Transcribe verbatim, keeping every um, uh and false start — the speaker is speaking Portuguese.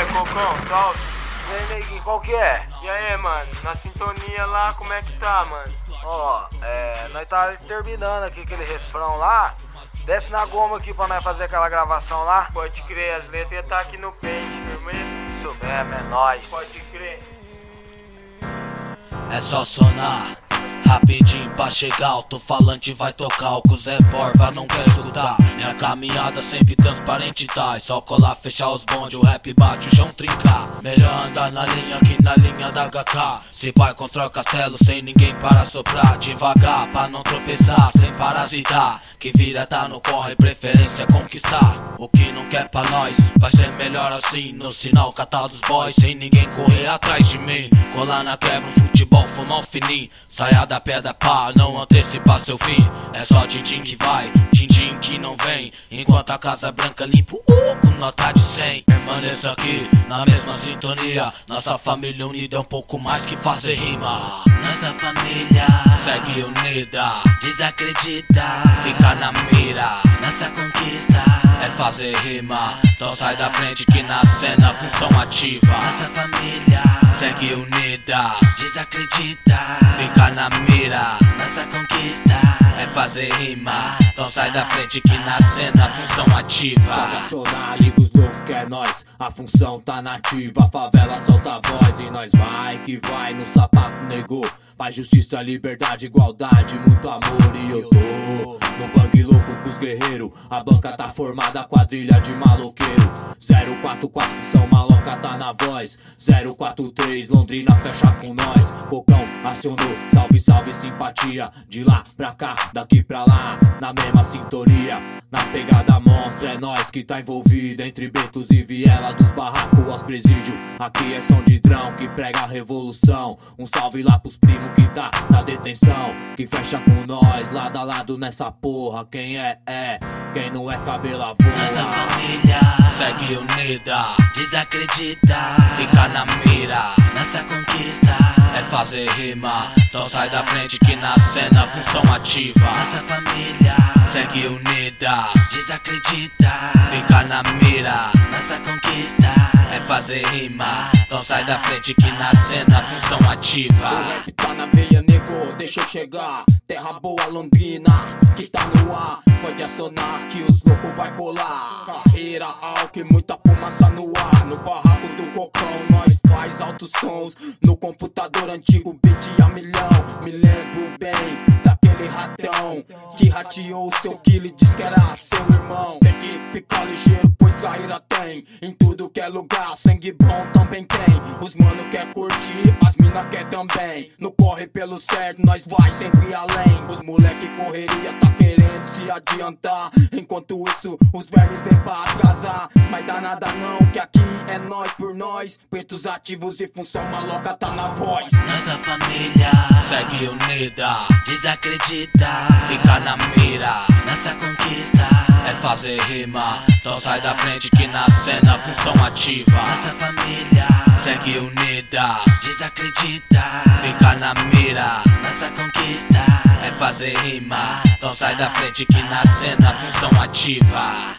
Cocão, salve. E aí, neguinho, qual que é? E aí, mano, na sintonia lá, como é que tá, mano? Ó, é, nós tá terminando aqui aquele refrão lá. Desce na goma aqui pra nós fazer aquela gravação lá. Pode crer, as letras iam tá aqui no pente, firmeza? Isso mesmo, é nóis. Pode crer. É só sonar rapidinho pra chegar, alto-falante vai tocar. O que o Zé Borba não quer escutar. Minha caminhada sempre transparente tá. É só colar, fechar os bondes, o rap bate, o chão trincar. Melhor andar na linha que na linha da H K. Se vai constrói o castelo sem ninguém para soprar. Devagar pra não tropeçar, sem parasitar. Que vira tá no corre, preferência conquistar. O que não quer pra nós, vai ser melhor assim. No sinal catar dos boys, sem ninguém correr atrás de mim. Colar na quebra, futebol, fumar um fininho. Saia da pedra pá, não antecipar seu fim. É só din-din que vai, din-din que não vem. Enquanto a Casa Branca limpa o uh, com nota de cem. Permaneça aqui, na mesma sintonia. Nossa família unida é um pouco mais que fazer rima. Nossa família segue unida, desacredita, fica na mira. Nossa conquista é fazer rima. Então sai da frente que na cena função ativa. Nossa família segue unida, desacredita, fica na mira. Nossa conquista é fazer rima. Então sai da frente que na cena função ativa. Pode acionar, liga os loucos que é nós. A função tá nativa, a favela solta a voz. E nós vai que vai, no sapato negou. Paz, justiça, liberdade, igualdade, muito amor. E eu tô no bang louco com os guerreiros. A banca tá formada, quadrilha de maloqueiro. Zero quatro quatro, função maloca tá na voz. Zero quatro três, Londrina fecha com nós. Cocão acionou, salve, salve, simpatia. De lá pra cá, daqui pra lá, na mesma sintonia. Nas pegadas monstro, é nós que tá envolvido. Entre becos e viela, dos barracos aos presídios. Aqui é som de drão que prega a revolução. Um salve lá pros primos que tá na detenção, que fecha com nós, lado a lado nessa porra. Quem é, é, quem não é cabelo voa. Nossa família segue unida, desacredita, fica na mira. Nossa conquista é fazer rima. Então sai da frente que na cena função ativa. Nossa família segue unida, desacredita, fica na mira. Nossa conquista é fazer rima. Então sai da frente que na cena função ativa. O rap tá na veia, nego, deixa eu chegar. Terra boa, Londrina, que tá no ar. Pode acionar que os loucos vai colar. Carreira alta e muita fumaça no ar. No barraco do Cocão nós faz altos sons. No computador antigo beat a milhão. Me lembro bem daquele ratão que rateou seu kill e disse que era seu irmão. Tem que ficar ligeiro, pois traíra tem em tudo que é lugar, sangue bom também tem. Os mano quer curtir, as mina quer também. No corre pelo certo, nós vai sempre além. Os moleque correria tá querendo se adiantar. Enquanto isso, os velhos vem pra atrasar. Mas dá nada não, que aqui é nós por nós. Pretos ativos e função maloca tá na voz. Nossa família segue unida, desacredita, fica na mira. Nossa conquista é fazer rima. Então sai da frente que na cena função ativa. Nossa família segue unida, desacredita, fica na mira. Nossa conquista é fazer rima. Então sai da frente que na cena função ativa.